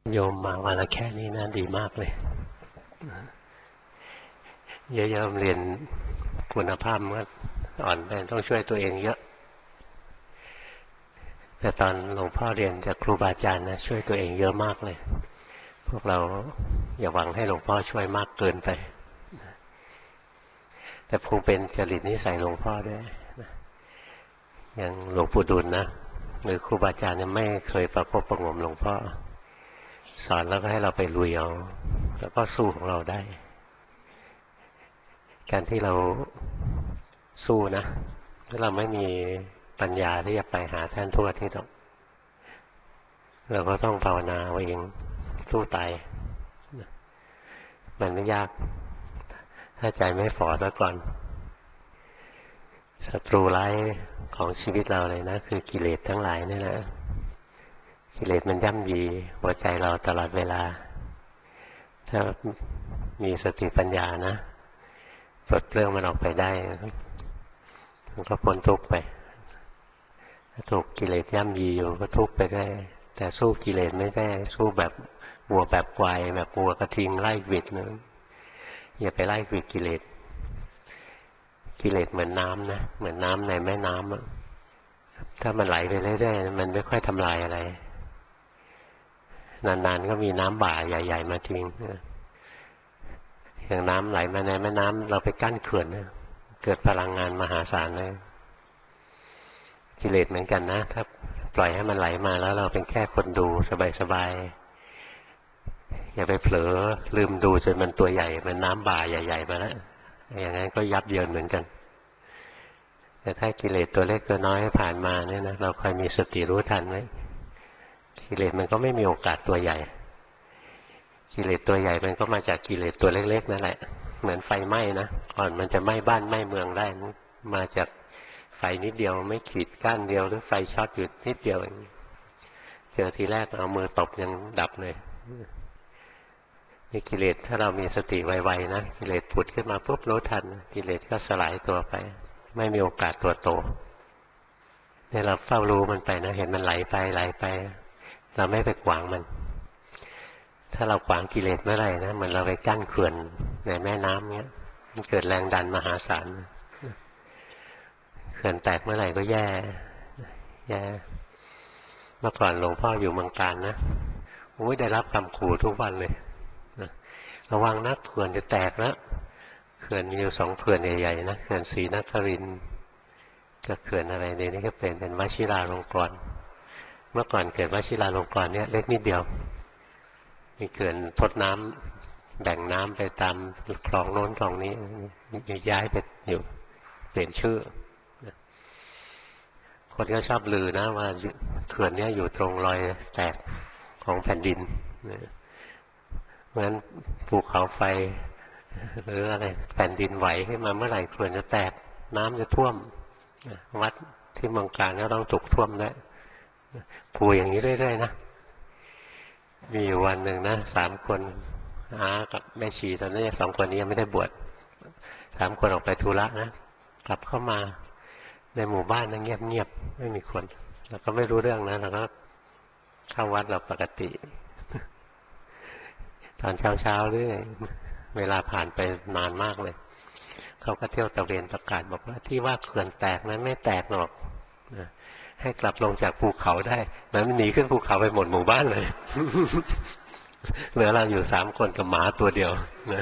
โยมมาวันละแค่นี้นะดีมากเลยเยอะๆเรียนคุณภาพมันก็อ่อนไปต้องช่วยตัวเองเยอะแต่ตอนหลวงพ่อเรียนจากครูบาอาจารย์นะช่วยตัวเองเยอะมากเลยพวกเราอย่าหวังให้หลวงพ่อช่วยมากเกินไปแต่คงเป็นจริตนิสัยหลวงพ่อด้วยอย่างหลวงปู่ดุลนะหรือครูบาอาจารย์เนี่ยไม่เคยประคบประหงมหลวงพ่อสอนแล้วก็ให้เราไปลุยเอาแล้วก็สู้ของเราได้การที่เราสู้นะถ้าเราไม่มีปัญญาที่จะไปหาท่านทวดที่เราก็ต้องภาวนาเอาเองสู้ตายมันไม่ยากถ้าใจไม่ฝ่อซะก่อนศัตรูร้ายของชีวิตเราเลยนะคือกิเลสทั้งหลายนี่แหละกิเลสมันย่ำยีหัวใจเราตลอดเวลาถ้ามีสติปัญญานะปลดเปลื้องมันออกไปได้มันก็พ้นทุกข์ไปถ้าถูกกิเลสย่ำยีอยู่ก็ทุกข์ไปได้แต่สู้กิเลสไม่ได้สู้แบบวัวแบบควายแบบวัวกระทิงไล่หวิดนะอย่าไปไล่หวิดกิเลสกิเลสเหมือนน้ำนะเหมือนน้ำในแม่น้ำถ้ามันไหลไปเรื่อยๆมันไม่ค่อยทำลายอะไรนานๆก็มีน้ำบ่าใหญ่ๆมาทิ้งอย่างน้ำไหลมาในแม่น้ำเราไปกั้นเขื่อนนะเกิดพลังงานมหาศาลเลยกิเลสเหมือนกันนะถ้าปล่อยให้มันไหลมาแล้วเราเป็นแค่คนดูสบายๆอย่าไปเผลอลืมดูจนมันตัวใหญ่มันน้ำบ่าใหญ่ๆมาแล้วอย่างนั้นก็ยับเยินเหมือนกันแต่ถ้ากิเลสตัวเล็กตัวน้อยผ่านมาเนี่ยนะเราคอยมีสติรู้ทันไว้กิเลสมันก็ไม่มีโอกาสตัวใหญ่กิเลสตัวใหญ่มันก็มาจากกิเลสตัวเล็กๆนั่นแหละเหมือนไฟไหม้นะก่อนมันจะไหม้บ้านไหม้เมืองได้มาจากไฟนิดเดียวไม่ขีดก้านเดียวหรือไฟช็อตอยู่นิดเดียวเองเจอทีแรกเอามือตบยังดับเลยนี่กิเลสถ้าเรามีสติไวๆนะกิเลสผุดขึ้นมาปุ๊บรู้ทันกิเลสก็สลายตัวไปไม่มีโอกาสตัวโตเนี่ยเราเฝ้ารู้มันไปนะเห็นมันไหลไปไหลไปเราไม่ไปขวางมันถ้าเราขวางกิเลสเมื่อไหร่นะเหมือนเราไปกั้นเขื่อนในแม่น้ำเนี้ยมันเกิดแรงดันมหาศาลเขื่อนแตกเมื่อไหร่ก็แย่แย่เมื่อก่อนหลวงพ่ออยู่เมืองการนะโอ้ยได้รับคำขู่ทุกวันเลยระวังนะเขื่อนจะแตกแล้วเขื่อนมีอยู่2เขื่อนใหญ่ๆนะเขื่อนศรีนครินทร์กับเขื่อนอะไรในนี้ก็เป็นวชิราลงกรณ์เมื่อก่อนเขื่อนวชิราลงกรณ์เนี่ยเล็กนิดเดียวมีเขื่อนทดน้ำแบ่งน้ำไปตามคลองโน้นคลองนี้ย้ายไปอยู่เปลี่ยนชื่อคนก็ชอบลือนะว่าเขื่อนนี้อยู่ตรงรอยแตกของแผ่นดินเพราะฉะนั้นภูเขาไฟหรืออะไรแผ่นดินไหวขึ้นมาเมื่อไหร่เขื่อนจะแตกน้ำจะท่วมวัดที่เมืองการก็ต้องถูกท่วมด้วยขู่อย่างนี้เรื่อยๆนะมีอยู่วันหนึ่งนะ3 คนอากับแม่ชีตอนนี้2 คนนี้ยังไม่ได้บวช3 คนออกไปธุระนะกลับเข้ามาในหมู่บ้านนะเงียบๆไม่มีคนแล้วก็ไม่รู้เรื่องนะแล้วก็เข้าวัดเราปกติตอนเช้าๆหรือเวลาผ่านไปนานมากเลยเขาก็เที่ยวตะเวนประกาศบอกว่าที่ว่าเขื่อนแตกนั้นไม่แตกหรอกให้กลับลงจากภูเขาได้มันหนีขึ้นภูเขาไปหมดหมู่บ้านเลยเหลือเราอยู่3 คนกับหมาตัวเดียวนะ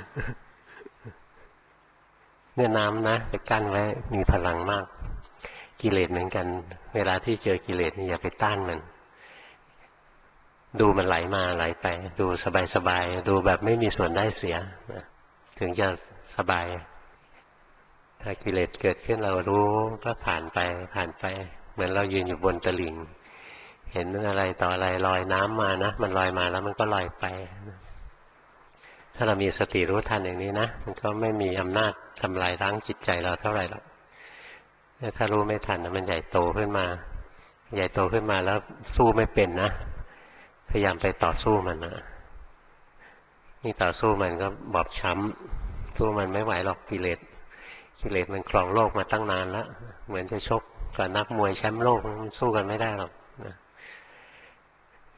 เนี่ยน้ำนะไปกั้นไว้มีพลังมากกิเลสเหมือนกันเวลาที่เจอกิเลสนี่อย่าไปต้านมันดูมันไหลมาไหลไปดูสบายๆดูแบบไม่มีส่วนได้เสียถึงจะสบายถ้ากิเลสเกิดขึ้นเรารู้ก็ผ่านไปผ่านไปเหมือนเรายืนอยู่บนตลิ่งเห็นอะไรต่ออะไรลอยน้ำมานะมันลอยมาแล้วมันก็ลอยไปถ้าเรามีสติรู้ทันอย่างนี้นะมันก็ไม่มีอำนาจทำลายล้างจิตใจเราเท่าไหร่หรอกถ้ารู้ไม่ทันมันใหญ่โตขึ้นมาใหญ่โตขึ้นมาแล้วสู้ไม่เป็นนะพยายามไปต่อสู้มันนะนี่ต่อสู้มันก็บอบช้ำสู้มันไม่ไหวหรอกกิเลสกิเลสมันครองโลกมาตั้งนานแล้วเหมือนจะชกกับนักมวยแชมป์โลกมันสู้กันไม่ได้หรอกนะ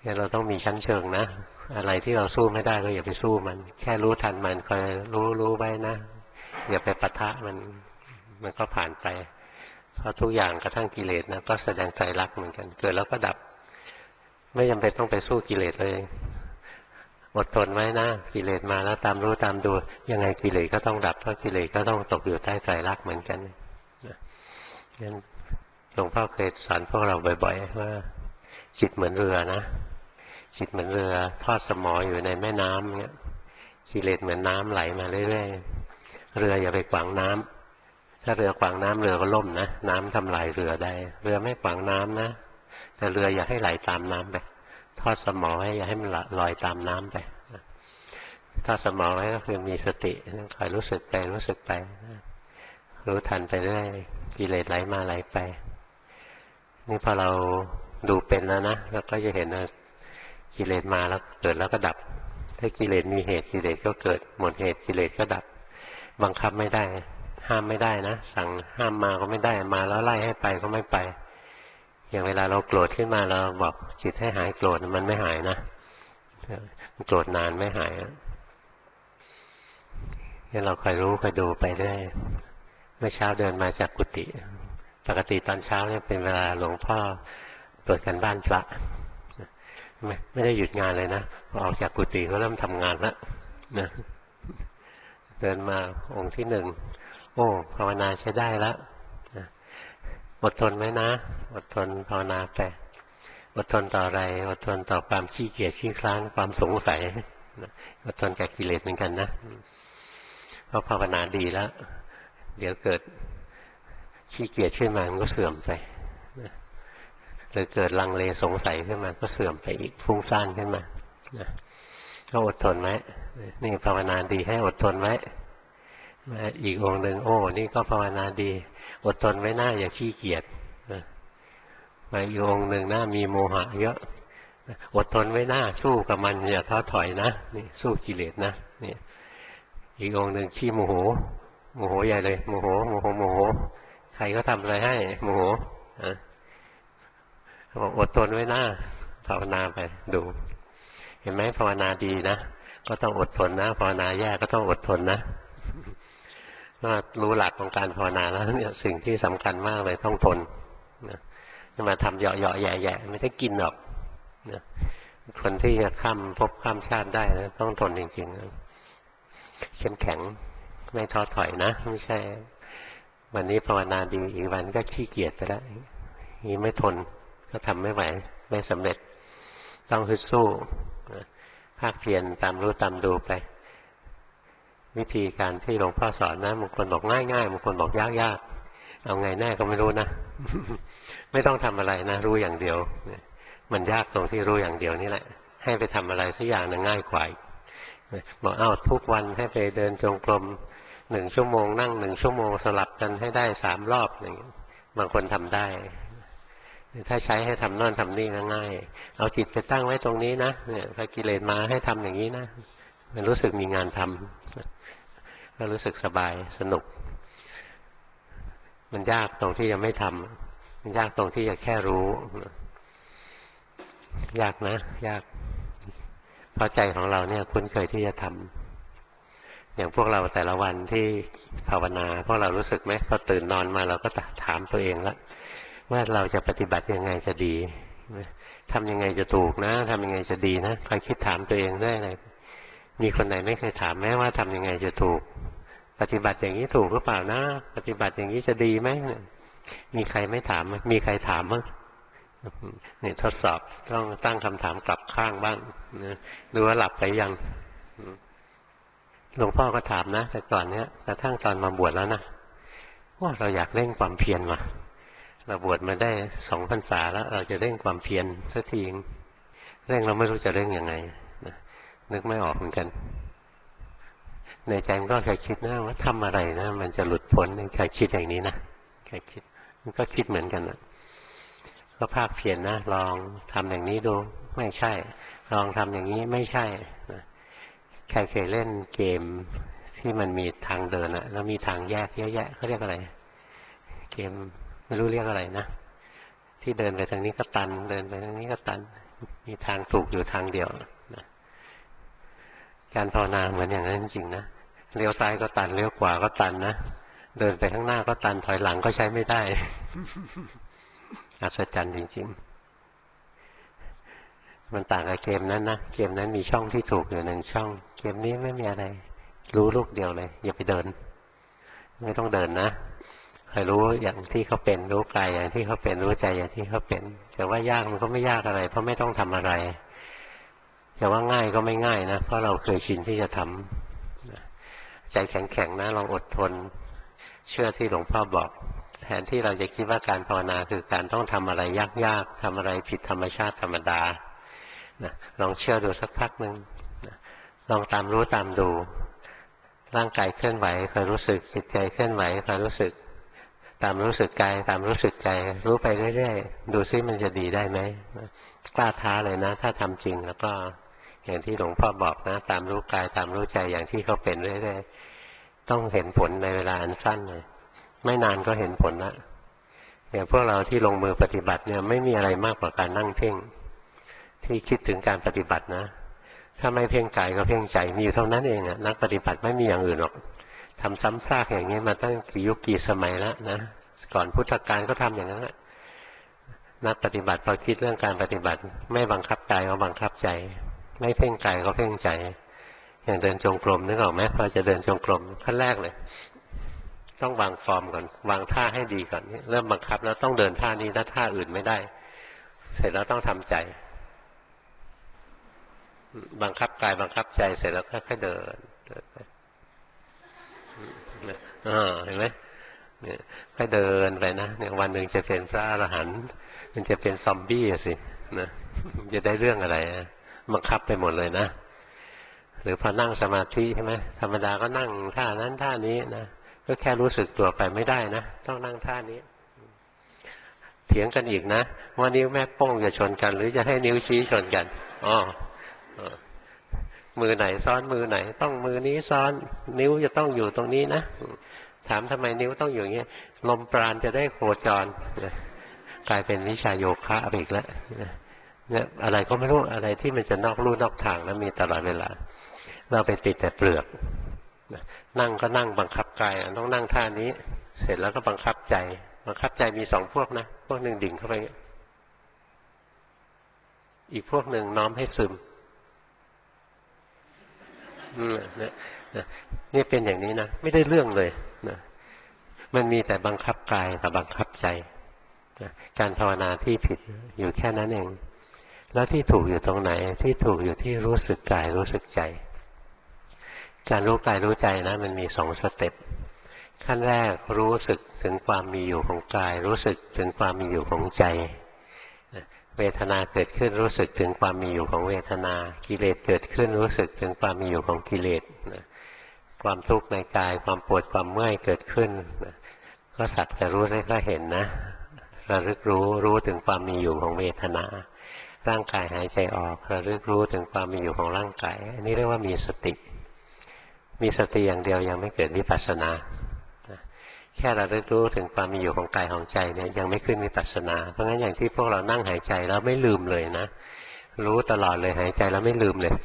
งั้นเราต้องมีชั้นเชิงนะอะไรที่เราสู้ไม่ได้ก็อย่าไปสู้มันแค่รู้ทันมันคอยรู้ไว้นะอย่าไปปะทะมันก็ผ่านไปเพราะทุกอย่างกระทั่งกิเลสนะก็แสดงไตรลักษณ์เหมือนกันเกิดแล้วก็ดับไม่จำเป็นต้องไปสู้กิเลสเลยอดทนไว้นะกิเลสมาแล้วตามรู้ตามดูยังไงกิเลสก็ต้องดับเพราะกิเลสก็ต้องตกอยู่ใต้ไตรลักษณ์เหมือนกันงั้นหลวงพ่อเคยสอนพวกเราบ่อยๆว่าจิตเหมือนเรือนะจิตเหมือนเรือทอดสมออยู่ในแม่น้ำเนี่ยกิเลสเหมือนน้ำไหลมาเรื่อยๆเรืออย่าไปขวางน้ำถ้าเรือขวางน้ำเรือก็ล่มนะน้ำทำลายเรือได้เรือไม่ขวางน้ำนะแต่เรืออย่าให้ไหลตามน้ำไปทอดสมอให้อย่าให้มันลอยตามน้ำไปทอดสมอไว้ก็คือมีสติคอยรู้สึกไปรู้สึกไปรู้ทันไปเรื่อยกิเลสไหลมาไหลไปนี่พอเราดูเป็นแล้วนะเราก็จะเห็นว่ากิเลสมาแล้วเกิดแล้วก็ดับถ้ากิเลสมีเหตุกิเลสก็เกิดหมดเหตุกิเลสก็ดับบังคับไม่ได้ห้ามไม่ได้นะสั่งห้ามมาก็ไม่ได้มาแล้วไล่ให้ไปก็ไม่ไปอย่างเวลาเราโกรธขึ้นมาเราบอกจิตให้หายโกรธมันไม่หายนะโกรธนานไม่หายนี่เราคอยรู้คอยดูไปได้เมื่อเช้าเดินมาจากกุฏิปกติตอนเช้าเนี่ยเป็นเวลาหลวงพ่อตรวจกันบ้านพระไม่ได้หยุดงานเลยนะพอออกจากกุฏิก็เริ่มทำงานแล้วนะเดินมาองค์ที่หนึ่งโอ้ภาวนาใช้ได้แล้วอดทนไว้นะอดทนภาวนาไปอดทนต่ออะไรอดทนต่อความขี้เกียจขี้คลานความสงสัยอดทนกับกิเลสเหมือนกันนะเพราะภาวนาดีแล้วเดี๋ยวเกิดขี้เกียจขึ้นมามันก็เสื่อมไปหรือเกิดลังเลสงสัยขึ้นมาก็เสื่อมไปอีกฟุ้งซ่านขึ้นมาก็อดทนไว้นี่ภาวนาดีให้อดทนไว้อีกองค์หนึ่งโอ้นี่ก็ภาวนาดีอดทนไว้หน้าอย่าขี้เกียจมาอีกองค์หนึ่งหน้ามีโมหะเยอะอดทนไว้หน้าสู้กับมันอย่าท้อถอยนะนี่สู้กิเลสนะนี่อีกองค์หนึ่งขี้โมโหโมโหใหญ่เลยโมโหโมโหโมโหใครก็ทำอะไรให้โมโหบอกอดทนไว้หน้าภาวนาไปดูเห็นไหมภาวนาดีนะก็ต้องอดทนนะภาวนาแย่ก็ต้องอดทนนะก็รู้หลักของการภาวนาแล้วเนี่ยสิ่งที่สำคัญมากเลยต้องทนนะมาทำเหยาะๆแย่ๆไม่ได้กินหรอกนะคนที่จะข้ามภพข้ามชาติได้นะต้องทนจริงๆนะเข้มแข็งไม่ท้อถอยนะไม่ใช่วันนี้ภาวนาดีอีกวันก็ขี้เกียจไปแล้วนี่ไม่ทนก็ทำไม่ไหวไม่สำเร็จต้องฮึดสู้ภาคเพียรตามรู้ตามดูไปวิธีการที่หลวงพ่อสอนนะบางคนบอกง่ายๆบางคนบอกยากๆเอาไงแน่ก็ไม่รู้นะ ไม่ต้องทำอะไรนะรู้อย่างเดียวมันยากตรงที่รู้อย่างเดียวนี่แหละให้ไปทำอะไรสักอย่างนึงง่ายกว่าบอกทุกวันให้ไปเดินจงกรม1 ชั่วโมงนั่ง1 ชั่วโมงสลับกันให้ได้3 รอบบางคนทำได้ถ้าใช้ให้ทำโน่นทำนี่ง่ายเอาจิตไปตั้งไว้ตรงนี้นะเนี่ยพอกิเลสมาให้ทำอย่างนี้นะมันรู้สึกมีงานทำก็รู้สึกสบายสนุกมันยากตรงที่จะไม่ทำมันยากตรงที่จะแค่รู้ยากนะยากเพราะใจของเราเนี่ยคุ้นเคยที่จะทำอย่างพวกเราแต่ละวันที่ภาวนาพวกเรารู้สึกไหมพอตื่นนอนมาเราก็ถามตัวเองแล้วว่าเราจะปฏิบัติยังไงจะดีทำยังไงจะถูกนะทำยังไงจะดีนะคอยคิดถามตัวเองได้เลยมีคนไหนไม่เคยถามแม้ว่าทำยังไงจะถูกปฏิบัติอย่างนี้ถูกหรือเปล่านะปฏิบัติอย่างนี้จะดีไหมมีใครไม่ถามมีใครถามมั้งเนี่ยทดสอบต้องตั้งคำถามกลับข้างบ้างดูว่าหลับไปยังหลวงพ่อก็ถามนะแต่ก่อนเนี้ยกระทั่งตอนมาบวชแล้วนะว่าเราอยากเร่งความเพียรว่ะเราบวชมาได้2 พรรษาแล้วเราจะเร่งความเพียรสักทีเร่งเราไม่รู้จะเร่งยังไงนึกไม่ออกเหมือนกันในใจมันก็เคยคิดนะว่าทำอะไรนะมันจะหลุดพ้นเคยคิดอย่างนี้นะเคยคิดมันก็คิดเหมือนกันนะก็ภาคเพียรนะลองทำอย่างนี้ดูไม่ใช่ลองทำอย่างนี้ไม่ใช่ใครเคยเล่นเกมที่มันมีทางเดินอะแล้วมีทางแยกเยอะแยะเขาเรียกอะไรเกมไม่รู้เรียกอะไรนะที่เดินไปทางนี้ก็ตันเดินไปทางนี้ก็ตันมีทางถูกอยู่ทางเดียวนะการภาวนาเหมือนอย่างนั้นจริงๆนะเลี้ยวซ้ายก็ตันเลี้ยวขวาก็ตันนะเดินไปข้างหน้าก็ตันถอยหลังก็ใช้ไม่ได้อัศจรรย์จริงๆมันต่างกับเกมนั้นนะเกมนั้นมีช่องที่ถูกอยู่หนึ่งช่องเกมนี้ไม่มีอะไรรู้ลูกเดียวเลยอย่าไปเดินไม่ต้องเดินนะคอยรู้อย่างที่เขาเป็นรู้กายอย่างที่เขาเป็นรู้ใจอย่างที่เขาเป็นแต่ว่ายากมันก็ไม่ยากอะไรเพราะไม่ต้องทำอะไรแต่ว่าง่ายก็ไม่ง่ายนะเพราะเราเคยชินที่จะทำใจแข็งๆนะลองอดทนเชื่อที่หลวงพ่อบอกแทนที่เราจะคิดว่าการภาวนาคือการต้องทำอะไรยากๆทำอะไรผิดธรรมชาติธรรมดานะลองเชื่อดูสักพักหนึ่งนะลองตามรู้ตามดูร่างกายเคลื่อนไหวคอยรู้สึกจิตใจเคลื่อนไหวคอยรู้สึกตามรู้สึกกายตามรู้สึกใจรู้ไปเรื่อยๆดูซิมันจะดีได้ไหมกล้าท้าเลยนะถ้าทำจริงแล้วก็อย่างที่หลวงพ่อบอกนะตามรู้กายตามรู้ใจอย่างที่เขาเป็นเรื่อยๆต้องเห็นผลในเวลาอันสั้นเลยไม่นานก็เห็นผลละอย่างพวกเราที่ลงมือปฏิบัติเนี่ยไม่มีอะไรมากกว่าการนั่งเพ่งที่คิดถึงการปฏิบัตินะถ้าไม่เพ่งกายก็เพ่งใจมีอยู่เท่านั้นเองนักปฏิบัติไม่มีอย่างอื่นหรอกทำซ้ำซากอย่างนี้มาตั้งกี่ยุคกี่สมัยแล้วนะก่อนพุทธกาลก็ทำอย่างนั้นแหละนักปฏิบัติพอคิดเรื่องการปฏิบัติไม่บังคับกายก็บังคับใจไม่เพ่งกายก็เพ่งใจอย่างเดินจงกรมนึกออกไหมพอจะเดินจงกรมขั้นแรกเลยต้องวางฟอร์มก่อนวางท่าให้ดีก่อนเริ่มบังคับแล้วต้องเดินท่านี้ถ้าท่าอื่นไม่ได้เสร็จแล้วต้องทำใจบังคับกายบังคับใจเสร็จแล้วค่อยๆเดินไปเห็นไหมเนี่ยค่อยเดินไปนะเนี่ยวันหนึ่งจะเป็นพระอรหันต์มันจะเป็นซอมบี้สินะจะได้เรื่องอะไรบังคับไปหมดเลยนะหรือพอนั่งสมาธิใช่ไหมธรรมดาก็นั่งท่านั้นท่านี้นะก็แค่รู้สึกตัวไปไม่ได้นะต้องนั่งท่านี้เถียงกันอีกนะว่านิ้วแม่โป้งจะชนกันหรือจะให้นิ้วชี้ชนกันอ๋อมือไหนซ้อนมือไหนต้องมือนี้ซ้อนนิ้วจะต้องอยู่ตรงนี้นะถามทำไมนิ้วต้องอยู่อย่างนี้ลมปราณจะได้โคจรกลายเป็นวิชาโยคะไปอีกแล้วเนี่ยอะไรก็ไม่รู้อะไรที่มันจะนอกลู่นอกทางแล้วมีตลอดเวลาเราไปติดแต่เปลือกนั่งก็นั่งบังคับกายต้องนั่งท่านี้เสร็จแล้วก็บังคับใจบังคับใจมีสองพวกนะพวกหนึ่งดิ่งเข้าไปอีกพวกหนึ่งน้อมให้ซึมนี่เป็นอย่างนี้นะไม่ได้เรื่องเลยนะมันมีแต่บังคับกายกับบังคับใจนะการภาวนาที่ผิดอยู่แค่นั้นเองแล้วที่ถูกอยู่ตรงไหนที่ถูกอยู่ที่รู้สึกกายรู้สึกใจการรู้กายรู้ใจนะมันมีสองสเต็ปขั้นแรกรู้สึกถึงความมีอยู่ของกายรู้สึกถึงความมีอยู่ของใจเวทนาเกิดขึ้นรู้สึกถึงความมีอยู่ของเวทนากิเลสเกิดขึ้นรู้สึกถึงความมีอยู่ของกิเลสความทุกข์ในกายความปวดความเมื่อยเกิดขึ้นก็สักแต่รู้ได้ก็เห็นนะระลึกรู้ถึงความมีอยู่ของเวทนาร่างกายหายใจออกระลึกรู้ถึงความมีอยู่ของร่างกายอันนี้เรียกว่ามีสติมีสติอย่างเดียวยังไม่เกิดวิปัสสนาแค่ระลึกรู้ถึงความมีอยู่ของกายของใจเนี่ยยังไม่ขึ้นวิปัสสนาเพราะงั้นอย่างที่พวกเรานั่งหายใจแล้วไม่ลืมเลยนะรู้ตลอดเลยหายใจแล้วไม่ลืมเลย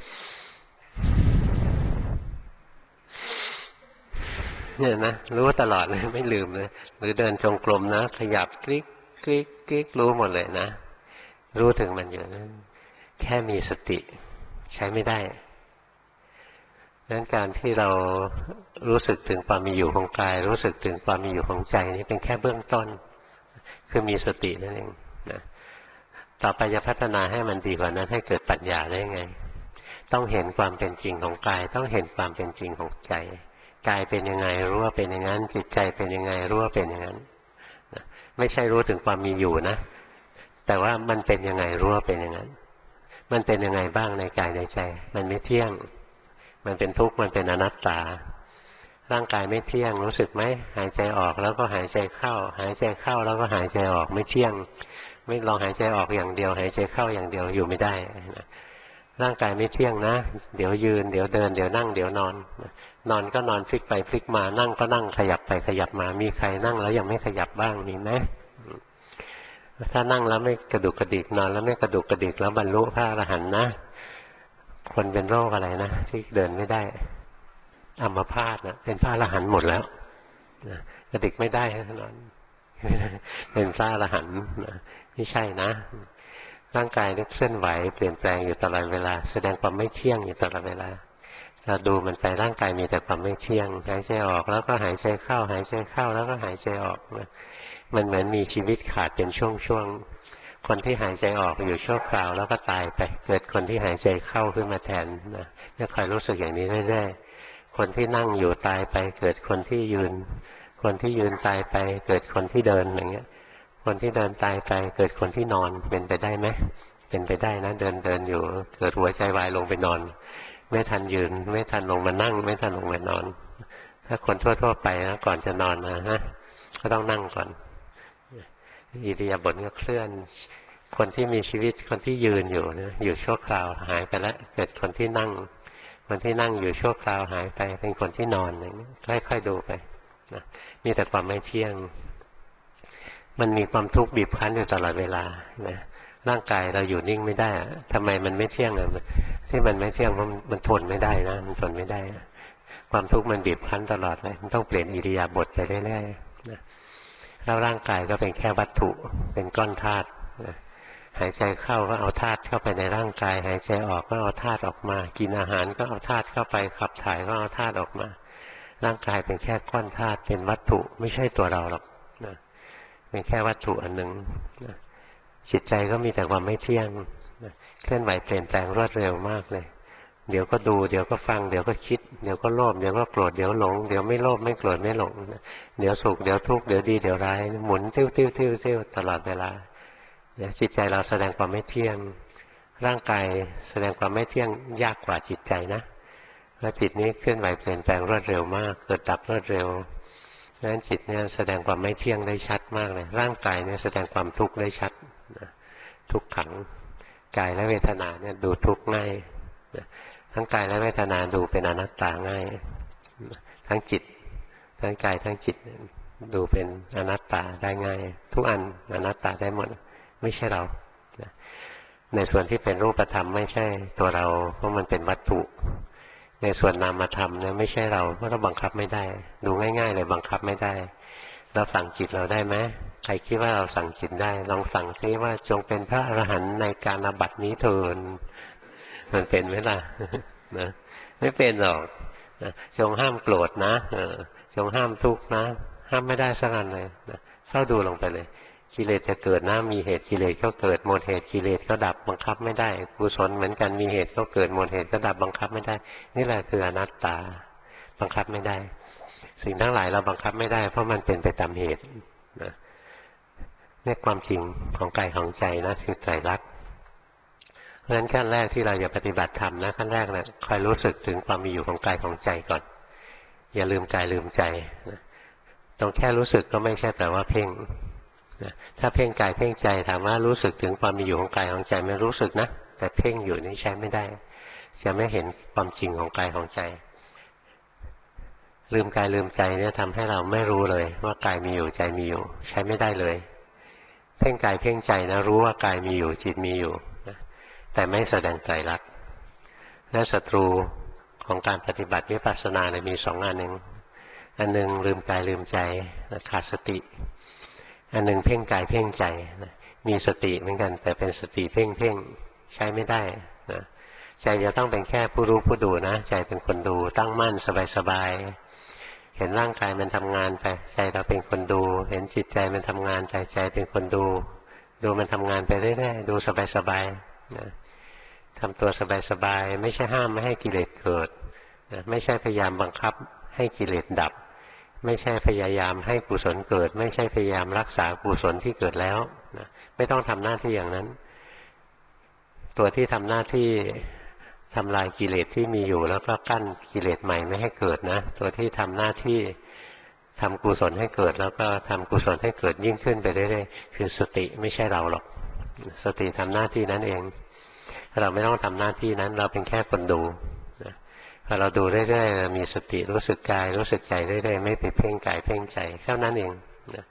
เนี่ยนะรู้ตลอดเลยไม่ลืมเลยหรือเดินจงกรมนะขยับคลิกคลิกคลิกรู้หมดเลยนะรู้ถึงมันอยู่นั้นแค่มีสติใช้ไม่ได้ดังนั้นการที่เรารู้สึกถึงความมีอยู่ของกายรู้สึกถึงความมีอยู่ของใจนี่เป็นแค่เบื้องต้นคือมีสตินั่นเองนะต่อไปจะพัฒนาให้มันดีกว่านั้นให้เกิดปัญญาได้ไงต้องเห็นความเป็นจริงของกายต้องเห็นความเป็นจริงของใจกายเป็นยังไงรู้ว่าเป็นอย่างนั้นจิตใจเป็นยังไงรู้ว่าเป็นอย่างนั้นไม่ใช่รู้ถึงความมีอยู่นะแต่ว่ามันเป็นยังไงรู้ว่าเป็นอย่างนั้นมันเป็นยังไงบ้างในกายในใจมันไม่เที่ยงมันเป็นทุกข์มันเป็นอนัตตาร่างกายไม่เที่ยงรู้สึกไหมหายใจออกแล้วก็หายใจเข้าหายใจเข้าแล้วก็หายใจออกไม่เที่ยงไม่ลองหายใจออกอย่างเดียวหายใจเข้าอย่างเดียวอยู่ไม่ได้ร่างกายไม่เที่ยงนะเดี๋ยวยืนเดี๋ยวเดินเดี๋ยวนั่งเดี๋ยวนอนนอนก็นอนพลิกไปพลิกมานั่งก็นั่งขยับไปขยับมามีใครนั่งแล้วยังไม่ขยับบ้างมีไหมถ้านั่งแล้วไม่กระดุกกระดิกนอนแล้วไม่กระดุกกระดิกแล้วบรรลุพระอรหันต์นะคนเป็นโรคอะไรนะที่เดินไม่ได้อัมพาตนะเป็นพระอรหันต์หมดแล้วกระดิกไม่ได้นอนเป็นพระอรหันต์ไม่ใช่นะร่างกายนี่เคลื่อนไหวเปลี่ยนแปลงอยู่ตลอดเวลาแสดงความไม่เที่ยงอยู่ตลอดเวลาเราดูมันไปร่างกายมีแต่ความไม่เที่ยงหายใจออกแล้วก็หายใจเข้าหายใจเข้าแล้วก็หายใจออกมันเหมือนมีชีวิตขาดเป็นช่วงๆคนที่หายใจออกอยู่ชั่วคราวแล้วก็ตายไปเกิดคนที่หายใจเข้าขึ้นมาแทนนะเนี่ยคอยรู้สึกอย่างนี้เรื่อยๆคนที่นั่งอยู่ตายไปเกิดคนที่ยืนคนที่ยืนตายไปเกิดคนที่เดินอย่างเงี้ยคนที่เดินตายไปเกิดคนที่นอนเป็นไปได้ไหมเป็นไปได้นะเดินอยู่เกิดหัวใจวายลงไปนอนไม่ทันยืนไม่ทันลงมานั่งไม่ทันลงมานอนถ้าคนทั่วๆไปนะก่อนจะนอนนะก็ต้องนั่งก่อนอิริยาบถก็เคลื่อนคนที่มีชีวิตคนที่ยืนอยู่นะอยู่ชั่วคราวหายไปแล้วเกิดคนที่นั่งคนที่นั่งอยู่ชั่วคราวหายไปเป็นคนที่นอนอย่างนี้ค่อยๆดูไปนะมีแต่ความไม่เที่ยงมันมีความทุกข์บีบคั้นอยู่ตลอดเวลานะร่างกายเราอยู่นิ่งไม่ได้ทำไมมันไม่เที่ยงที่มันไม่เที่ยงเพราะมันทนไม่ได้นะมันทนไม่ได้ความทุกข์มันบีบคั้นตลอดเลยมันต้องเปลี่ยนอิริยาบถไปเรื่อยๆนะแล้วร่างกายก็เป็นแค่วัตถุเป็นก้อนธาตุนะหายใจเข้าก็เอาธาตุเข้าไปในร่างกายหายใจออกก็เอาธาตุออกมากินอาหารก็เอาธาตุเข้าไปขับถ่ายก็เอาธาตุออกมาร่างกายเป็นแค่ก้อนธาตุเป็นวัตถุไม่ใช่ตัวเราหรอกนะเป็นแค่วัตถุอันหนึ่งนะจิตใจก็มีแต่ความไม่เที่ยงนะเคลื่อนไหวเปลี่ยนแปลงรวดเร็วมากเลยเดี๋ยวก็ดูเดี๋ยวก็ฟังเดี๋ยวก็คิดเดี๋ยวก็โลภเดี๋ยวก็โกรธเดี๋ยวหลงเดี๋ยวไม่โลภไม่โกรธไม่หลงเดี๋ยวสุขเดี๋ยวทุกข์เดี๋ยวดีเดี๋ยวร้ายหมุนติ้วติ้วติ้วติ้วตลอดเวลาจิตใจเราแสดงความไม่เที่ยงร่างกายแสดงความไม่เที่ยงยากกว่าจิตใจนะแล้วจิตนี้เคลื่อนไหวเปลี่ยนแปลงรวดเร็วมากเกิดดับรวดเร็วดังนั้นจิตเนี่ยแสดงความไม่เที่ยงได้ชัดมากเลยร่างกายเนี่ยแสดงความทุกข์ได้ชัดทุกขังกายและเวทนาเนี่ยดูทุกข์ง่ายทั้งกายและเวทนาดูเป็นอนัตตาง่ายทั้งจิตทั้งกายทั้งจิตดูเป็นอนัตตาได้ง่ายทุกอันอนัตตาได้หมดไม่ใช่เราในส่วนที่เป็นรูปธรรมไม่ใช่ตัวเราเพราะมันเป็นวัตถุในส่วนนามธรรมเนี่ยไม่ใช่เราเพราะเราบังคับไม่ได้ดูง่ายๆเลยบังคับไม่ได้เราสั่งจิตเราได้ไหมใครคิดว่าเราสั่งจิตได้ลองสั่งซิว่าจงเป็นพระอรหันต์ในการอาบัตินี้เถิดมันเป็นไหมล่ะนะไม่เป็นหรอกนะจงห้ามโกรธนะจงห้ามทุกข์นะห้ามไม่ได้สักอันเลยนะเข้าดูลงไปเลยกิเลสจะเกิดนะมีเหตุกิเลสก็เกิดหมดเหตุกิเลสก็ดับบังคับไม่ได้กุศลเหมือนกันมีเหตุก็เกิดหมดเหตุก็ดับบังคับไม่ได้นี่แหละคืออนัตตาบังคับไม่ได้สิ่งทั้งหลายเราบังคับไม่ได้เพราะมันเป็นไปตามเหตุนะนี่ความจริงของกายของใจนะคือไตรลักษณ์เพราะฉะนั้นขั้นแรกที่เราจะปฏิบัติธรรมนะขั้นแรกนะคอยรู้สึกถึงความมีอยู่ของกายของใจก่อนอย่าลืมกายลืมใจนะตรงแค่รู้สึกก็ไม่ใช่แปลว่าเพ่งนะถ้าเพ่งกายเพ่งใจถามว่ารู้สึกถึงความมีอยู่ของกายของใจไม่รู้สึกนะแต่เพ่งอยู่นี่ใช้ไม่ได้จะไม่เห็นความจริงของกายของใจลืมกายลืมใจเนี่ยทำให้เราไม่รู้เลยว่ากายมีอยู่ใจมีอยู่ใช้ไม่ได้เลยเพ่งกายเพ่งใจนะรู้ว่ากายมีอยู่จิตมีอยู่แต่ไม่แสดงไตรลักษณ์และศัตรูของการปฏิบัติวิปัสสนาเนี่ยมีสองอันหนึ่งลืมกายลืมใจขาดสติอันหนึ่งเพ่งกายเพ่งใจมีสติเหมือนกันแต่เป็นสติเพ่งเพ่งใช้ไม่ได้นะใจจะต้องเป็นแค่ผู้รู้ผู้ดูนะใจเป็นคนดูตั้งมั่นสบายๆเห็นร่างกายมันทำงานไปใจเราเป็นคนดูเห็นจิตใจมันทำงานใจเป็นคนดูมันทำงานไปเรื่อยๆดูสบายๆนะทำตัวสบายๆไม่ใช่ห้ามไม่ให้กิเลสเกิดนะไม่ใช่พยายามบังคับให้กิเลสดับไม่ใช่พยายามให้กุศลเกิดไม่ใช่พยายามรักษากุศลที่เกิดแล้วนะไม่ต้องทำหน้าที่อย่างนั้นตัวที่ทำหน้าที่ทำลายกิเลสที่มีอยู่แล้วก็กั้นกิเลสใหม่ไม่ให้เกิดนะตัวที่ทำหน้าที่ทำกุศลให้เกิดแล้วก็ทำกุศลให้เกิดยิ่งขึ้นไปเรื่อยๆคือสติไม่ใช่เราหรอกสติทำหน้าที่นั้นเองเราไม่ต้องทำหน้าที่นั้นเราเป็นแค่คนดูพอเราดูเรื่อยๆมีสติรู้สึกกายรู้สึกใจเรื่อยๆไม่ไปเพ่งกายเพ่งใจเท่านั้นเองนะ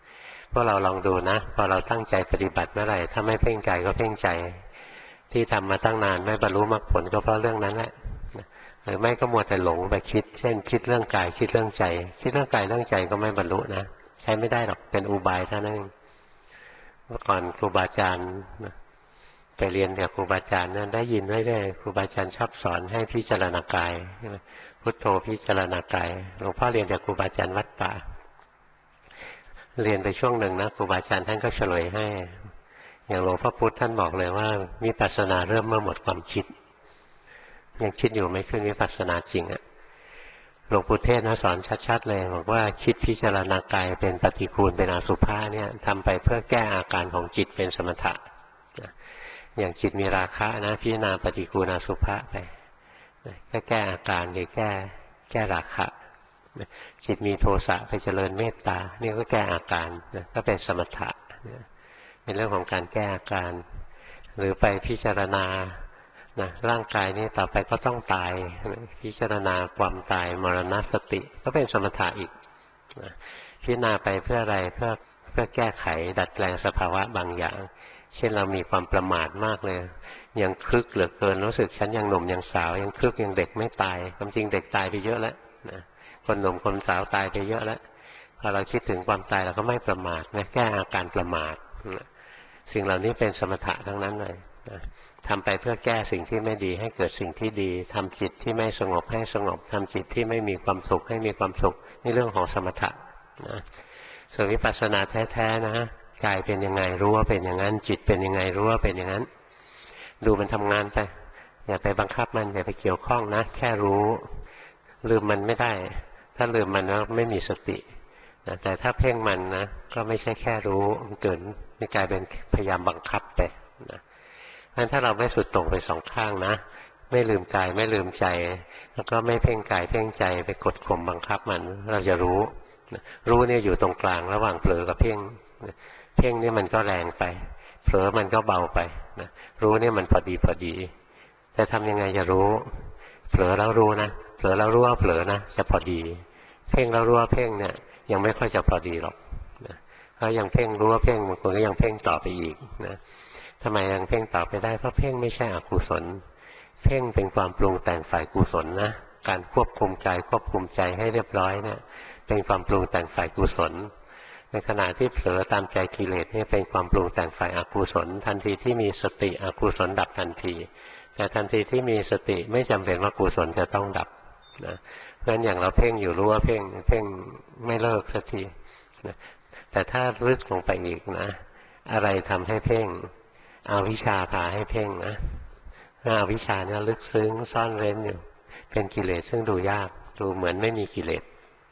พวกเราลองดูนะพอเราตั้งใจปฏิบัติเมื่อไหร่ถ้าไม่เพ่งกายก็เพ่งใจที่ทำมาตั้งนานไม่บรรลุมรรคผลก็เพราะเรื่องนั้นแหละหรือไม่ก็มัวแต่หลงไปคิดเช่นคิดเรื่องกายคิดเรื่องใจคิดเรื่องกายเรื่องใจก็ไม่บรรลุนะใช้ไม่ได้หรอกเป็นอุบายเท่านั้นเมื่อก่อนครูบาอาจารย์ไปเรียนกับครูบาอาจารย์นั้นได้ยินเรื่อยๆครูบาอาจารย์ชอบสอนให้พิจารณากายพุทโธพิจารณากายหลวงพ่อเรียนจากครูบาอาจารย์วัดป่าเรียนไปช่วงหนึ่งนะครูบาอาจารย์ท่านก็เฉลยให้อย่างหลวงพ่อพุธท่านบอกเลยว่าวิปัสสนาเริ่มเมื่อหมดความคิดยังคิดอยู่ไม่ขึ้นวิปัสสนาจริงอะหลวงปู่เทศนะสอนชัดๆเลยบอกว่าคิดพิจารณากายเป็นปฏิกูลเป็นอสุภะเนี่ยทำไปเพื่อแก้อาการของจิตเป็นสมถะอย่างจิตมีราคะนะพิจารณาปฏิกูลอสุภะไปก็แก้อาการหรือแก้ราคะจิตมีโทสะไปเจริญเมตตานี่ก็แก้อาการก็เป็นสมถะเป็นเรื่องของการแก้อาการหรือไปพิจารณาร่างกายนี้ต่อไปก็ต้องตายพิจารณาความตายมรณสติก็เป็นสมถะอีกพิจารณาไปเพื่ออะไรเพื่อแก้ไขดัดแปลงสภาวะบางอย่างเช่นเรามีความประมาทมากเลยยังคลึกเหลือเกินรู้สึกฉันยังหนุ่มยังสาวยังคลึกยังเด็กไม่ตายความจริงเด็กตายไปเยอะแล้วคนหนุ่มคนสาวตายไปเยอะแล้วพอเราคิดถึงความตายเราก็ไม่ประมาทนะแก้อาการประมาทสิ่งเหล่านี้เป็นสมถะทั้งนั้นเลยทำไปเพื่อแก้สิ่งที่ไม่ดีให้เกิดสิ่งที่ดีทำจิตที่ไม่สงบให้สงบทำจิตที่ไม่มีความสุขให้มีความสุขนี่เรื่องของสมถะนะส่วนวิปัสสนาแท้ๆนะกายเป็นยังไงรู้ว่าเป็นอย่างนั้นจิตเป็นยังไงรู้ว่าเป็นอย่างนั้นดูมันทำงานไปอย่าไปบังคับมันอย่าไปเกี่ยวข้องนะแค่รู้ลืมมันไม่ได้ถ้าลืมมันแล้วไม่มีสติแต่ถ้าเพ่งมันนะก็ไม่ใช่แค่รู้เกิดไม่กลายเป็นพยายามบังคับไปนะงั้นถ้าเราไม่สุดโต่งไปสองข้างนะไม่ลืมกายไม่ลืมใจแล้วก็ไม่เพ่งกายเพ่งใจไปกดข่มบังคับมันเราจะรู้เนี่ยอยู่ตรงกลางระหว่างเผลอกับเพ่งเพ่งนี่มันก็แรงไปเผลอมันก็เบาไปนะรู้เนี่ยมันพอดีพอดีจะทำยังไงจะรู้เผลอแล้วรู้นะเผลอแล้วรู้ว่าเผลอนะจะพอดีเพ่งแล้วรู้ว่าเพ่งเนี่ยยังไม่ค่อยจะพอดีหรอกนะเพราะยังเพ่งรู้ว่าเพ่งบางคนก็ยังเพ่งต่อไปอีกนะทำไมยังเพ่งต่อไปได้เพราะเพ่งไม่ใช่อกุศลเพ่งเป็นความปรุงแต่งฝ่ายกุศลนะการควบคุมกายควบคุมใจให้เรียบร้อยเนี่ยเป็นความปรุงแต่งฝ่ายกุศลในขณะที่เผลอตามใจกิเลสนี่เป็นความปรุงแต่งฝ่ายอกุศลทันทีที่มีสติอกุศลดับทันทีแต่ทันทีที่มีสติไม่จำเป็นว่ากุศลจะต้องดับนะเพราะฉะนั้นอย่างเราเพ่งอยู่รู้ว่าเพ่งไม่เลิกสักทีนะแต่ถ้าลึกลงไปอีกนะอะไรทำให้เพ่งอวิชชาพาให้เพ่งนะอวิชชาเนี่ยลึกซึ้งซ่อนเร้นอยู่เป็นกิเลสซึ่งดูยากดูเหมือนไม่มีกิเลส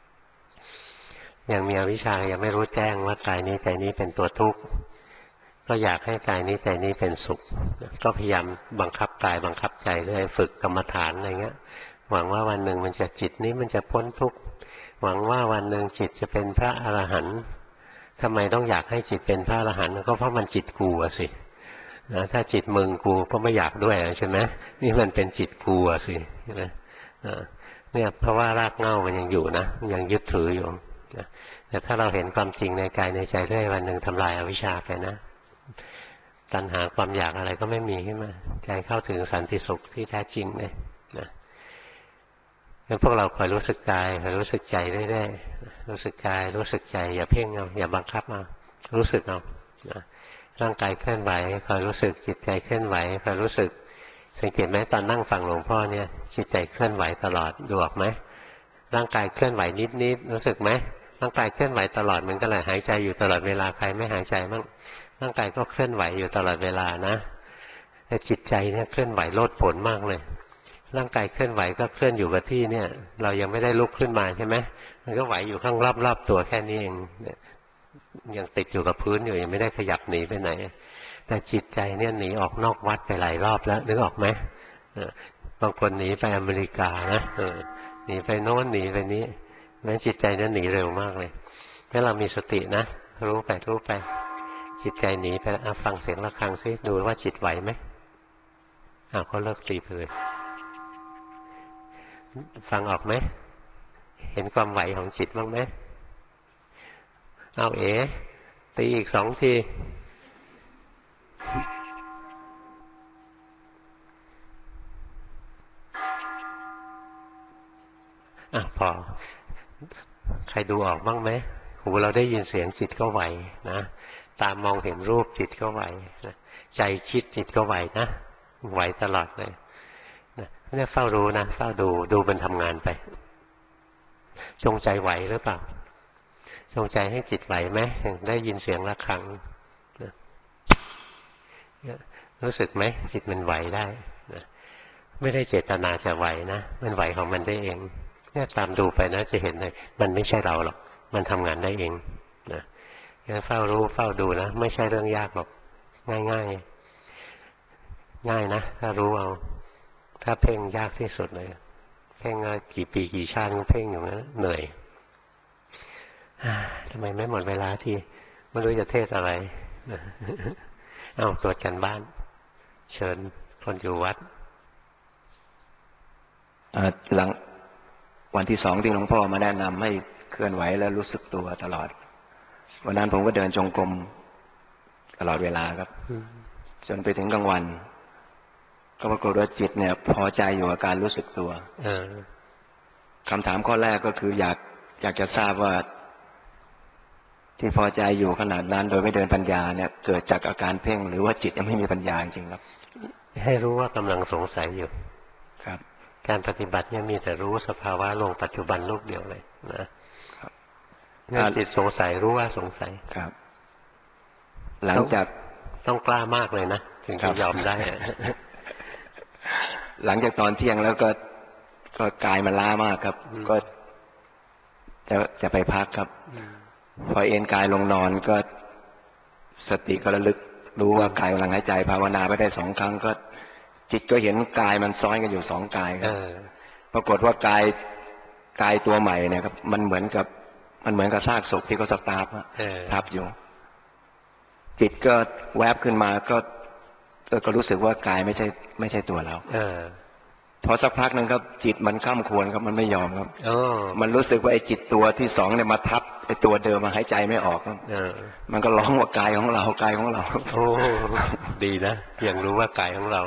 ยังมีอวิชชายังไม่รู้แจ้งว่ากายนี้ใจนี้เป็นตัวทุกข์ก็อยากให้กายนี้ใจนี้เป็นสุขก็พยายามบังคับกายบังคับใจเรื่อยฝึกกรรมฐานอะไรเงี้ยหวังว่าวันหนึ่งมันจะจิตนี้มันจะพ้นทุกข์หวังว่าวันหนึ่งจิตจะเป็นพระอรหันต์ทำไมต้องอยากให้จิตเป็นพระอรหันต์ก็เพราะมันจิตกูสินะถ้าจิตมึงกูก็ไม่อยากด้วยใช่ไหมนี่มันเป็นจิตกูสิใช่ไหมเนี่ยเพราะว่ารากเหง้ามันยังอยู่นะยังยึดถืออยู่แต่ถ้าเราเห็นความจริงในกายในใจเรื่อยวันหนึ่งทำลายอวิชชาไปนะตัณหาความอยากอะไรก็ไม่มีขึ้นมาใจเข้าถึงสันติสุขที่แท้จริงเลยนะงั้นพวกเราคอยรู้สึกกายคอยรู้สึกใจเรื่อยๆรู้สึกกายรู้สึกใจอย่าเพ่งเอาอย่าบังคับเอารู้สึกเอานะร่างกายเคลื่อนไหวคอยรู้สึกจิตใจเคลื่อนไหวคอยรู้สึกสังเกตไหมตอนนั่งฟังหลวงพ่อเนี่ยจิตใจเคลื่อนไหวตลอดดูออกไหมร่างกายเคลื่อนไหวนิดๆรู้สึกไหมร่างกายเคลื่อนไหวตลอดเหมือนกันแหละหายใจอยู่ตลอดเวลาใครไม่หายใจบ้างร่างกายก็เคลื่อนไหวอยู่ตลอดเวลานะแต่จิตใจเนี่ยเคลื่อนไหวโลดโผนมากเลยร่างกายเคลื่อนไหวก็เคลื่อนอยู่กับที่เนี่ยเรายังไม่ได้ลุกขึ้นมาใช่ไหมมันก็ไหวอยู่ข้างรอบๆตัวแค่นี้เองยังติดอยู่กับพื้นอยู่ยังไม่ได้ขยับหนีไปไหนแต่จิตใจเนี่ยหนีออกนอกวัดไปหลายรอบแล้วนึกออกไหมบางคนหนีไปอเมริกานะหนีไปโน้นหนีไปนี้แม้จิตใจนั้นหนีเร็วมากเลยถ้าเรามีสตินะรู้ไปรู้ไปจิตใจหนีไปฟังเสียงะระฆังซิดูว่าจิตไหวไหมเขาเลิกตีเพลินฟังออกไหมเห็นความไหวของจิตบ้างไหมเอาตีอีก2 ทีพอใครดูออกบ้างไหมหูเราได้ยินเสียงจิตก็ไหวนะตามองเห็นรูปจิตก็ไหวนะใจคิดจิตก็ไหวนะไหวตลอดเลยนะเนี่ยเฝ้ารู้นะเฝ้าดูมันทำงานไปจงใจไหวหรือเปล่าจงใจให้จิตไหวไหมได้ยินเสียงะระฆังนะรู้สึกไหมจิตมันไหวได้นะไม่ได้เจตนาจะไหวนะมันไหวของมันได้เองเนี่ยตามดูไปนะจะเห็นเลยมันไม่ใช่เราหรอกมันทำงานได้เองนะงั้นเฝ้ารู้เฝ้าดูนะไม่ใช่เรื่องยากหรอกง่ายง่ายนะถ้ารู้เอาถ้าเพ่งยากที่สุดเลยเพ่งกี่ปีกี่ชาติก็เพ่งอยู่นะเหนื่อยทำไมไม่หมดเวลาทีไม่รู้จะเทศอะไรเอาตรวจกันบ้านเชิญคนอยู่วัดหลังวันที่2ที่หลวงพ่อมาแนะนำให้เคลื่อนไหวและรู้สึกตัวตลอดวันนั้นผมก็เดินจงกรมตลอดเวลาครับจนไปถึงกลางวันก็ปรากฏว่าจิตเนี่ยพอใจอยู่กับการรู้สึกตัวคำถามข้อแรกก็คืออยากจะทราบว่าที่พอใจอยู่ขนาดนั้นโดยไม่เดินปัญญาเนี่ยเกิดจากอาการเพ่งหรือว่าจิตยังไม่มีปัญญาจริงครับให้รู้ว่ากำลังสงสัยอยู่ครับการปฏิบัติเนี่ยมีแต่รู้สภาวะลงปัจจุบันลูกเดียวเลยนะเมื่อจิตสงสัยรู้ว่าสงสัยครับหลังจากต้องกล้ามากเลยนะถึงจะยอมได้หลังจากตอนเที่ยงแล้วก็กายมันล้ามากครับก็จะไปพักครับพอเอนกายลงนอนก็สติก็ระลึกรู้ว่ากายกำลังหายใจภาวนาไปได้2 ครั้งก็จิตก็เห็นกายมันซ้อนกันอยู่2 กายครับปรากฏว่ากายตัวใหม่เนี่ยครับมันเหมือนกับซากศพที่เขาสตาร์ฟทับอยู่จิตก็แวบขึ้นมาก็รู้สึกว่ากายไม่ใช่ตัวเราพอสักพักนึงครับจิตมันข้ามควรครับมันไม่ยอมครับมันรู้สึกว่าไอ้จิตตัวที่2เนี่ยมาทับไอ้ตัวเดิมมาหายใจไม่ออกครับมันก็ร้องว่ากายของเรากายของเราโอ้ดีนะยังรู้ว่ากายของเรา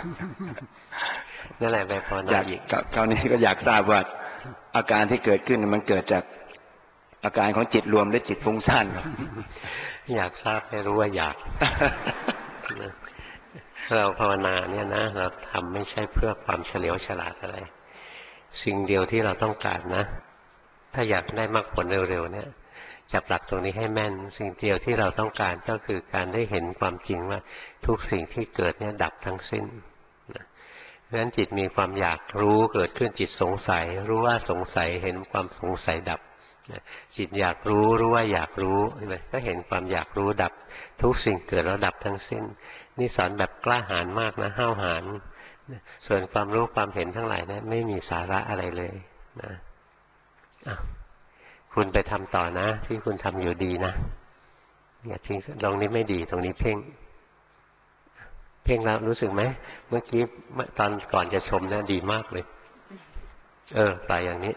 นั่นแหละไปภาวนาอีกคราวนี้ก็อยากทราบว่าอาการที่เกิดขึ้นมันเกิดจากอาการของจิตรวมหรือจิตฟุ้งซ่านครับอยากทราบให้รู้ว่าอยากเราภาวนาเนี่ยนะเราทำไม่ใช่เพื่อความเฉลียวฉลาดอะไรสิ่งเดียวที่เราต้องการนะถ้าอยากได้มรรคผลเร็วๆเนี่ยจับหลักตรงนี้ให้แม่นสิ่งเดียวที่เราต้องการก็คือการได้เห็นความจริงว่าทุกสิ่งที่เกิดเนี่ยดับทั้งสิ้นเพราะฉะนั้นจิตมีความอยากรู้เกิดขึ้นจิตสงสัยรู้ว่าสงสัยเห็นความสงสัยดับจิตอยากรู้ว่าอยากรู้ใช่ไหมก็เห็นความอยากรู้ดับทุกสิ่งเกิดแล้วดับทั้งสิ้นนี่สอนแบบกล้าหาญมากนะห้าวหาญส่วนความรู้ความเห็นทั้งหลายนะไม่มีสาระอะไรเลยนะคุณไปทำต่อนะที่คุณทำอยู่ดีนะอย่าทิ้งตรงนี้ไม่ดีตรงนี้เพ่งแล้วรู้สึกไหมเมื่อกี้ตอนก่อนจะชมนะดีมากเลยปล่อยอย่างนี้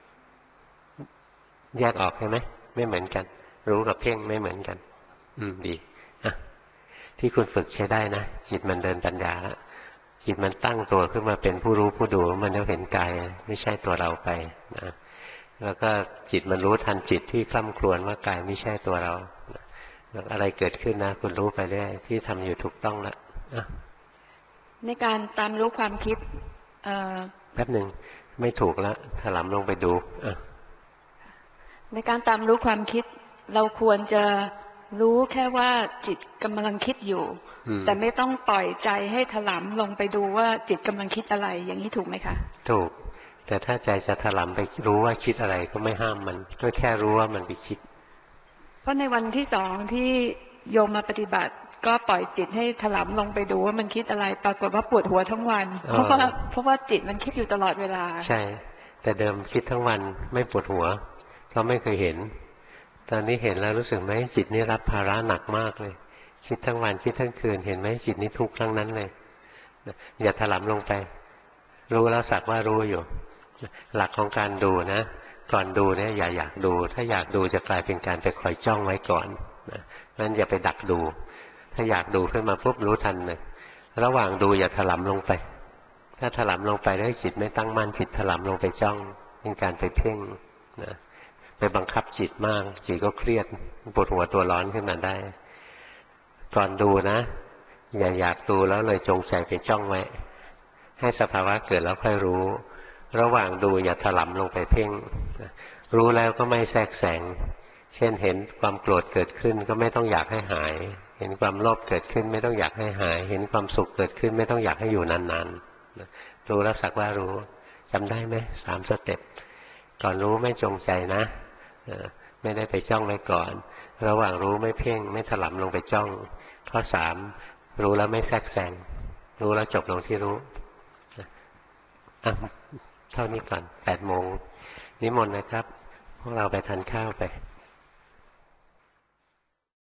แยกออกใช่ไหมไม่เหมือนกันรู้กับเพ่งไม่เหมือนกันดีที่คุณฝึกใช้ได้นะจิตมันเดินปัญญาแล้วจิตมันตั้งตัวขึ้นมาเป็นผู้รู้ผู้ดูมันจะเห็นกายไม่ใช่ตัวเราไปนะแล้วก็จิตมันรู้ทันจิตที่คล่ำครวญว่ากายไม่ใช่ตัวเราแล้วอะไรเกิดขึ้นนะคุณรู้ไปเรื่อยที่ทำอยู่ถูกต้องแล้วในการตามรู้ความคิดแป๊บหนึ่งไม่ถูกแล้วถลำลงไปดูในการตามรู้ความคิดเราควรจะรู้แค่ว่าจิตกำลังคิดอยู่แต่ไม่ต้องปล่อยใจให้ถลำลงไปดูว่าจิตกำลังคิดอะไรอย่างนี้ถูกไหมคะถูกแต่ถ้าใจจะถลำไปรู้ว่าคิดอะไรก็ไม่ห้ามมันก็แค่รู้ว่ามันไปคิดเพราะในวันที่2ที่โยมมาปฏิบัติก็ปล่อยจิตให้ถลำลงไปดูว่ามันคิดอะไรปรากฏว่าปวดหัวทั้งวันเพราะว่าจิตมันคิดอยู่ตลอดเวลาใช่แต่เดิมคิดทั้งวันไม่ปวดหัวก็ไม่เคยเห็นตอนนี้เห็นแล้วรู้สึกไหมจิตนี่รับภาระหนักมากเลยคิดทั้งวันคิดทั้งคืนเห็นไหมจิตนี่ทุกข์ทั้งนั้นเลยอย่าถลำลงไปรู้แล้วสักว่ารู้อยู่หลักของการดูนะก่อนดูเนี่ยอย่าอยากดูถ้าอยากดูจะกลายเป็นการไปคอยจ้องไว้ก่อนนะงั้นอย่าไปดักดู ถ้าอยากดูขึ้นมาปุ๊บรู้ทันเลยระหว่างดูอย่าถลำลงไปถ้าถลำลงไปแล้วจิตไม่ตั้งมั่นจิตถลำลงไปจ้องเป็นการไปเพ่งนะไปบังคับจิตมากจิตก็เครียดปวดหัวตัวร้อนขึ้นมาได้ก่อนดูนะอย่าอยากดูแล้วเลยจงใจไปจ้องไว้ให้สภาวะเกิดแล้วค่อยรู้ระหว่างดูอย่าถลำลงไปเพ่งรู้แล้วก็ไม่แทรกแซงเช่นเห็นความโกรธเกิดขึ้นก็ไม่ต้องอยากให้หายเห็นความโลภเกิดขึ้นไม่ต้องอยากให้หายเห็นความสุขเกิดขึ้นไม่ต้องอยากให้อยู่นานๆรู้แล้วสักว่ารู้จำได้ไหม3 สเต็ปก่อนรู้ไม่จงใจนะไม่ได้ไปจ้องไว้ก่อนระหว่างรู้ไม่เพ่งไม่ถลำลงไปจ้องข้อ3รู้แล้วไม่แทรกแซงรู้แล้วจบลงที่รู้เท่านี้ก่อน8 โมงนิมนต์นะครับพวกเราไปทานข้าวไป